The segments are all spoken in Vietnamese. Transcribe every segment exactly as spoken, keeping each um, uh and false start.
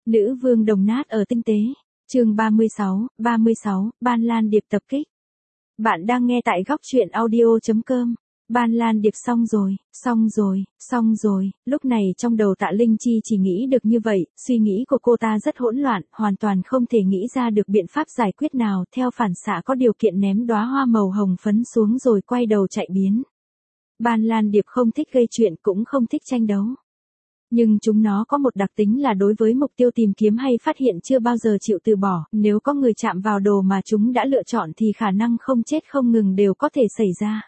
Nữ vương đồng nát ở tinh tế. Chương ba mươi sáu, ba mươi sáu, Ban Lan Điệp tập kích. Bạn đang nghe tại góc truyện audio chấm com. Ban Lan Điệp xong rồi, xong rồi, xong rồi, lúc này trong đầu Tạ Linh Chi chỉ nghĩ được như vậy, suy nghĩ của cô ta rất hỗn loạn, hoàn toàn không thể nghĩ ra được biện pháp giải quyết nào, theo phản xạ có điều kiện ném đóa hoa màu hồng phấn xuống rồi quay đầu chạy biến. Ban Lan Điệp không thích gây chuyện cũng không thích tranh đấu. Nhưng chúng nó có một đặc tính là đối với mục tiêu tìm kiếm hay phát hiện chưa bao giờ chịu từ bỏ, nếu có người chạm vào đồ mà chúng đã lựa chọn thì khả năng không chết không ngừng đều có thể xảy ra.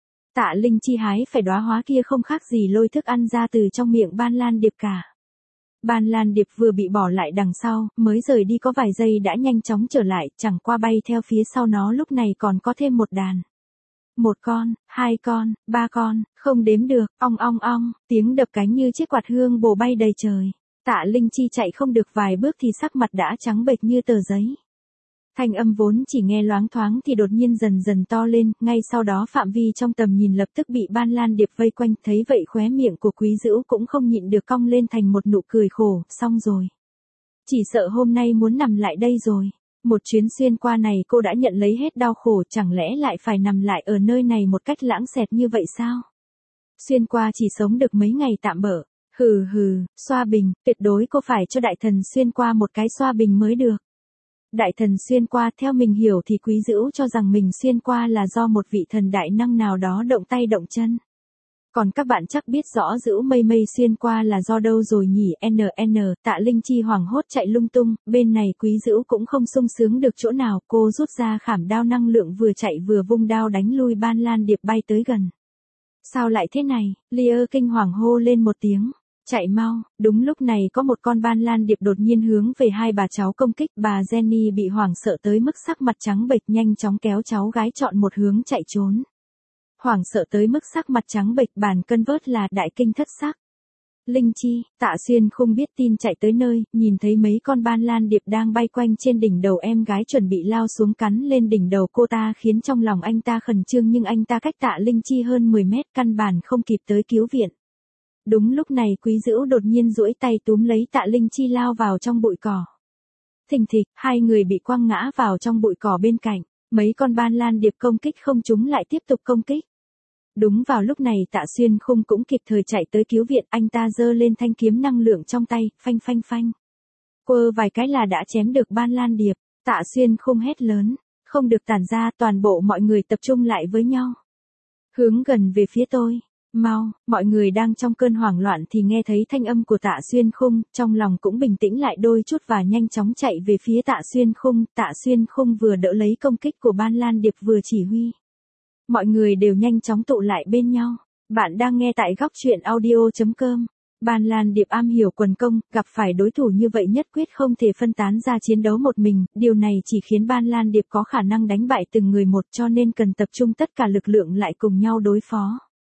Tạ Linh Chi hái phải đóa hoa kia không khác gì lôi thức ăn ra từ trong miệng Ban Lan Điệp cả. Ban Lan Điệp vừa bị bỏ lại đằng sau, mới rời đi có vài giây đã nhanh chóng trở lại, chẳng qua bay theo phía sau nó lúc này còn có thêm một đàn. Một con, hai con, ba con, không đếm được, ong ong ong, tiếng đập cánh như chiếc quạt hương bổ bay đầy trời. Tạ Linh Chi chạy không được vài bước thì sắc mặt đã trắng bệch như tờ giấy. Thanh âm vốn chỉ nghe loáng thoáng thì đột nhiên dần dần to lên, ngay sau đó phạm vi trong tầm nhìn lập tức bị Ban Lan Điệp vây quanh, thấy vậy khóe miệng của Quý Dữu cũng không nhịn được cong lên thành một nụ cười khổ, xong rồi. Chỉ sợ hôm nay muốn nằm lại đây rồi. Một chuyến xuyên qua này cô đã nhận lấy hết đau khổ, chẳng lẽ lại phải nằm lại ở nơi này một cách lãng xẹt như vậy sao? Xuyên qua chỉ sống được mấy ngày tạm bợ. Hừ hừ, xoa bình, tuyệt đối cô phải cho đại thần xuyên qua một cái xoa bình mới được. Đại thần xuyên qua theo mình hiểu thì Quý Dữu cho rằng mình xuyên qua là do một vị thần đại năng nào đó động tay động chân. Còn các bạn chắc biết rõ Dữu mây mây xuyên qua là do đâu rồi nhỉ? en en, Tạ Linh Chi hoảng hốt chạy lung tung, bên này Quý Dữu cũng không sung sướng được chỗ nào, cô rút ra khảm đao năng lượng vừa chạy vừa vung đao đánh lui Ban Lan Điệp bay tới gần. Sao lại thế này? Lear kinh hoàng hô lên một tiếng. Chạy mau, đúng lúc này có một con Ban Lan Điệp đột nhiên hướng về hai bà cháu công kích, bà Jenny bị hoảng sợ tới mức sắc mặt trắng bệch nhanh chóng kéo cháu gái chọn một hướng chạy trốn. Hoảng sợ tới mức sắc mặt trắng bệch bàn cân vớt là đại kinh thất sắc. Linh Chi, Tạ Xuyên không biết tin chạy tới nơi, nhìn thấy mấy con Ban Lan Điệp đang bay quanh trên đỉnh đầu em gái chuẩn bị lao xuống cắn lên đỉnh đầu cô ta khiến trong lòng anh ta khẩn trương nhưng anh ta cách Tạ Linh Chi hơn mười mét căn bản không kịp tới cứu viện. Đúng lúc này Quý Dữu đột nhiên duỗi tay túm lấy Tạ Linh Chi lao vào trong bụi cỏ. Thình thịch, hai người bị quăng ngã vào trong bụi cỏ bên cạnh, mấy con Ban Lan Điệp công kích không trúng lại tiếp tục công kích. Đúng vào lúc này Tạ Xuyên Khung cũng kịp thời chạy tới cứu viện, anh ta giơ lên thanh kiếm năng lượng trong tay, phanh phanh phanh. Quơ vài cái là đã chém được Ban Lan Điệp, Tạ Xuyên Khung hét lớn, không được tản ra, toàn bộ mọi người tập trung lại với nhau. Hướng gần về phía tôi, mau, mọi người đang trong cơn hoảng loạn thì nghe thấy thanh âm của Tạ Xuyên Khung, trong lòng cũng bình tĩnh lại đôi chút và nhanh chóng chạy về phía Tạ Xuyên Khung, Tạ Xuyên Khung vừa đỡ lấy công kích của Ban Lan Điệp vừa chỉ huy. Mọi người đều nhanh chóng tụ lại bên nhau. Bạn đang nghe tại góc truyện audio chấm com. Ban Lan Điệp am hiểu quần công, gặp phải đối thủ như vậy nhất quyết không thể phân tán ra chiến đấu một mình, điều này chỉ khiến Ban Lan Điệp có khả năng đánh bại từng người một cho nên cần tập trung tất cả lực lượng lại cùng nhau đối phó.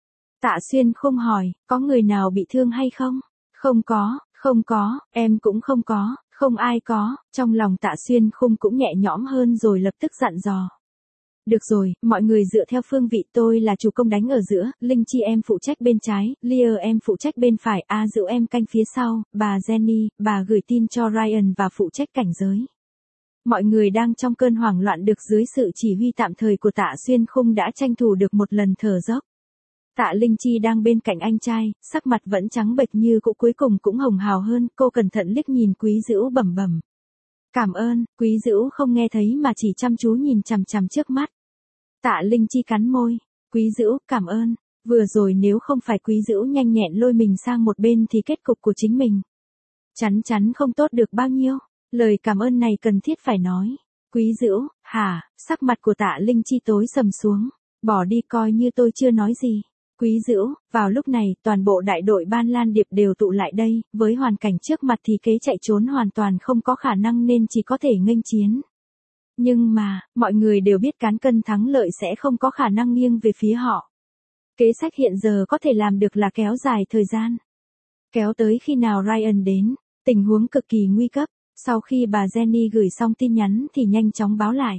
Tạ Xuyên Khung hỏi, có người nào bị thương hay không? Không có, không có, em cũng không có, không ai có, trong lòng Tạ Xuyên Khung cũng nhẹ nhõm hơn rồi lập tức dặn dò. Được rồi, mọi người dựa theo phương vị, tôi là chủ công đánh ở giữa, Linh Chi em phụ trách bên trái, Lear em phụ trách bên phải, A Dữu em canh phía sau, bà Jenny, bà gửi tin cho Ryan và phụ trách cảnh giới. Mọi người đang trong cơn hoảng loạn được dưới sự chỉ huy tạm thời của Tạ Xuyên Khung đã tranh thủ được một lần thở dốc. Tạ Linh Chi đang bên cạnh anh trai, sắc mặt vẫn trắng bệch như cũ cuối cùng cũng hồng hào hơn, cô cẩn thận liếc nhìn Quý Dữu bẩm bẩm. Cảm ơn, Quý Dữu không nghe thấy mà chỉ chăm chú nhìn chằm chằm trước mắt. Tạ Linh Chi cắn môi, Quý Dữu, cảm ơn, vừa rồi nếu không phải Quý Dữu nhanh nhẹn lôi mình sang một bên thì kết cục của chính mình chắn chắn không tốt được bao nhiêu, lời cảm ơn này cần thiết phải nói. Quý Dữu, hả, sắc mặt của Tạ Linh Chi tối sầm xuống, bỏ đi coi như tôi chưa nói gì. Quý Dữu, vào lúc này, toàn bộ đại đội Ban Lan Điệp đều tụ lại đây, với hoàn cảnh trước mặt thì kế chạy trốn hoàn toàn không có khả năng nên chỉ có thể nghênh chiến. Nhưng mà, mọi người đều biết cán cân thắng lợi sẽ không có khả năng nghiêng về phía họ. Kế sách hiện giờ có thể làm được là kéo dài thời gian. Kéo tới khi nào Ryan đến, tình huống cực kỳ nguy cấp, sau khi bà Jenny gửi xong tin nhắn thì nhanh chóng báo lại.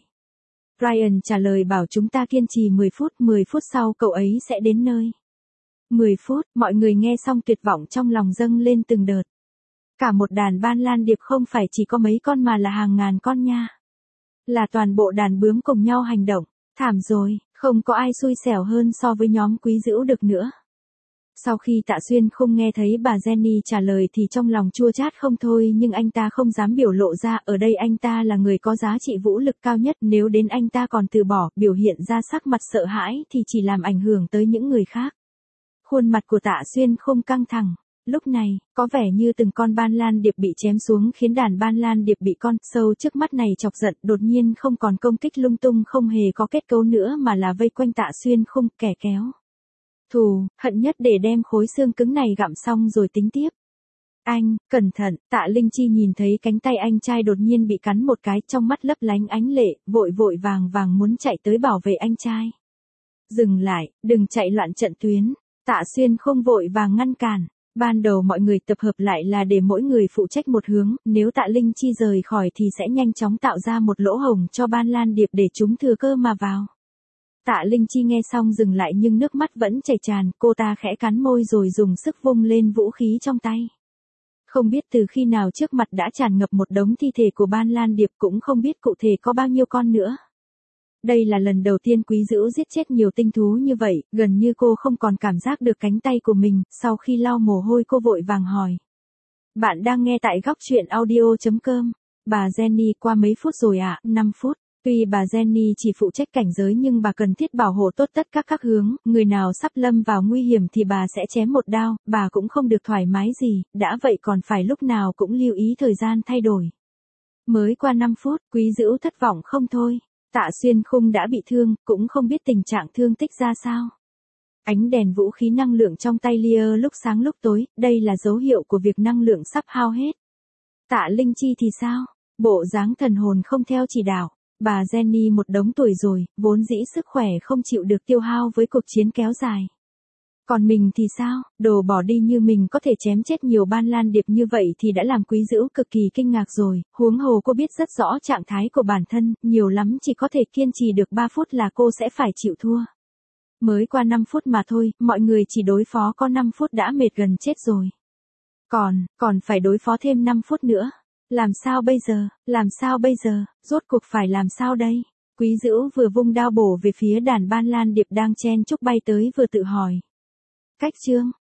Ryan trả lời bảo chúng ta kiên trì mười phút, mười phút sau cậu ấy sẽ đến nơi. mười phút, mọi người nghe xong tuyệt vọng trong lòng dâng lên từng đợt. Cả một đàn ban lan điệp không phải chỉ có mấy con mà là hàng ngàn con nha. Là toàn bộ đàn bướm cùng nhau hành động. Thảm rồi, không có ai xui xẻo hơn so với nhóm Quý Dữu được nữa. Sau khi Tạ Xuyên không nghe thấy bà Jenny trả lời thì trong lòng chua chát không thôi, nhưng anh ta không dám biểu lộ ra, ở đây anh ta là người có giá trị vũ lực cao nhất, nếu đến anh ta còn từ bỏ, biểu hiện ra sắc mặt sợ hãi thì chỉ làm ảnh hưởng tới những người khác. Khuôn mặt của Tạ Xuyên không căng thẳng. Lúc này, có vẻ như từng con ban lan điệp bị chém xuống khiến đàn ban lan điệp bị con sâu trước mắt này chọc giận, đột nhiên không còn công kích lung tung, không hề có kết cấu nữa mà là vây quanh Tạ Xuyên khung, kẻ kéo. Thù, hận nhất để đem khối xương cứng này gặm xong rồi tính tiếp. Anh, cẩn thận, Tạ Linh Chi nhìn thấy cánh tay anh trai đột nhiên bị cắn một cái, trong mắt lấp lánh ánh lệ, vội vội vàng vàng muốn chạy tới bảo vệ anh trai. Dừng lại, đừng chạy loạn trận tuyến. Tạ Xuyên không vội vàng ngăn cản. Ban đầu mọi người tập hợp lại là để mỗi người phụ trách một hướng, nếu Tạ Linh Chi rời khỏi thì sẽ nhanh chóng tạo ra một lỗ hổng cho ban lan điệp để chúng thừa cơ mà vào. Tạ Linh Chi nghe xong dừng lại nhưng nước mắt vẫn chảy tràn, cô ta khẽ cắn môi rồi dùng sức vung lên vũ khí trong tay. Không biết từ khi nào trước mặt đã tràn ngập một đống thi thể của ban lan điệp, cũng không biết cụ thể có bao nhiêu con nữa. Đây là lần đầu tiên Quý Dữu giết chết nhiều tinh thú như vậy, gần như cô không còn cảm giác được cánh tay của mình, sau khi lau mồ hôi cô vội vàng hỏi. Bạn đang nghe tại góc truyện audio chấm com. Bà Jenny qua mấy phút rồi ạ, à? năm phút. Tuy bà Jenny chỉ phụ trách cảnh giới nhưng bà cần thiết bảo hộ tốt tất các các hướng, người nào sắp lâm vào nguy hiểm thì bà sẽ chém một đao, bà cũng không được thoải mái gì, đã vậy còn phải lúc nào cũng lưu ý thời gian thay đổi. Mới qua năm phút, Quý Dữu thất vọng không thôi. Tạ Xuyên Khung đã bị thương, cũng không biết tình trạng thương tích ra sao. Ánh đèn vũ khí năng lượng trong tay Lear lúc sáng lúc tối, đây là dấu hiệu của việc năng lượng sắp hao hết. Tạ Linh Chi thì sao? Bộ dáng thần hồn không theo chỉ đạo. Bà Jenny một đống tuổi rồi, vốn dĩ sức khỏe không chịu được tiêu hao với cuộc chiến kéo dài. Còn mình thì sao? Đồ bỏ đi như mình có thể chém chết nhiều ban lan điệp như vậy thì đã làm Quý Dữu cực kỳ kinh ngạc rồi, huống hồ cô biết rất rõ trạng thái của bản thân, nhiều lắm chỉ có thể kiên trì được ba phút là cô sẽ phải chịu thua. Mới qua năm phút mà thôi, mọi người chỉ đối phó có năm phút đã mệt gần chết rồi. Còn, còn phải đối phó thêm năm phút nữa. Làm sao bây giờ, làm sao bây giờ, rốt cuộc phải làm sao đây? Quý Dữu vừa vung đao bổ về phía đàn ban lan điệp đang chen chúc bay tới vừa tự hỏi. Cách chương,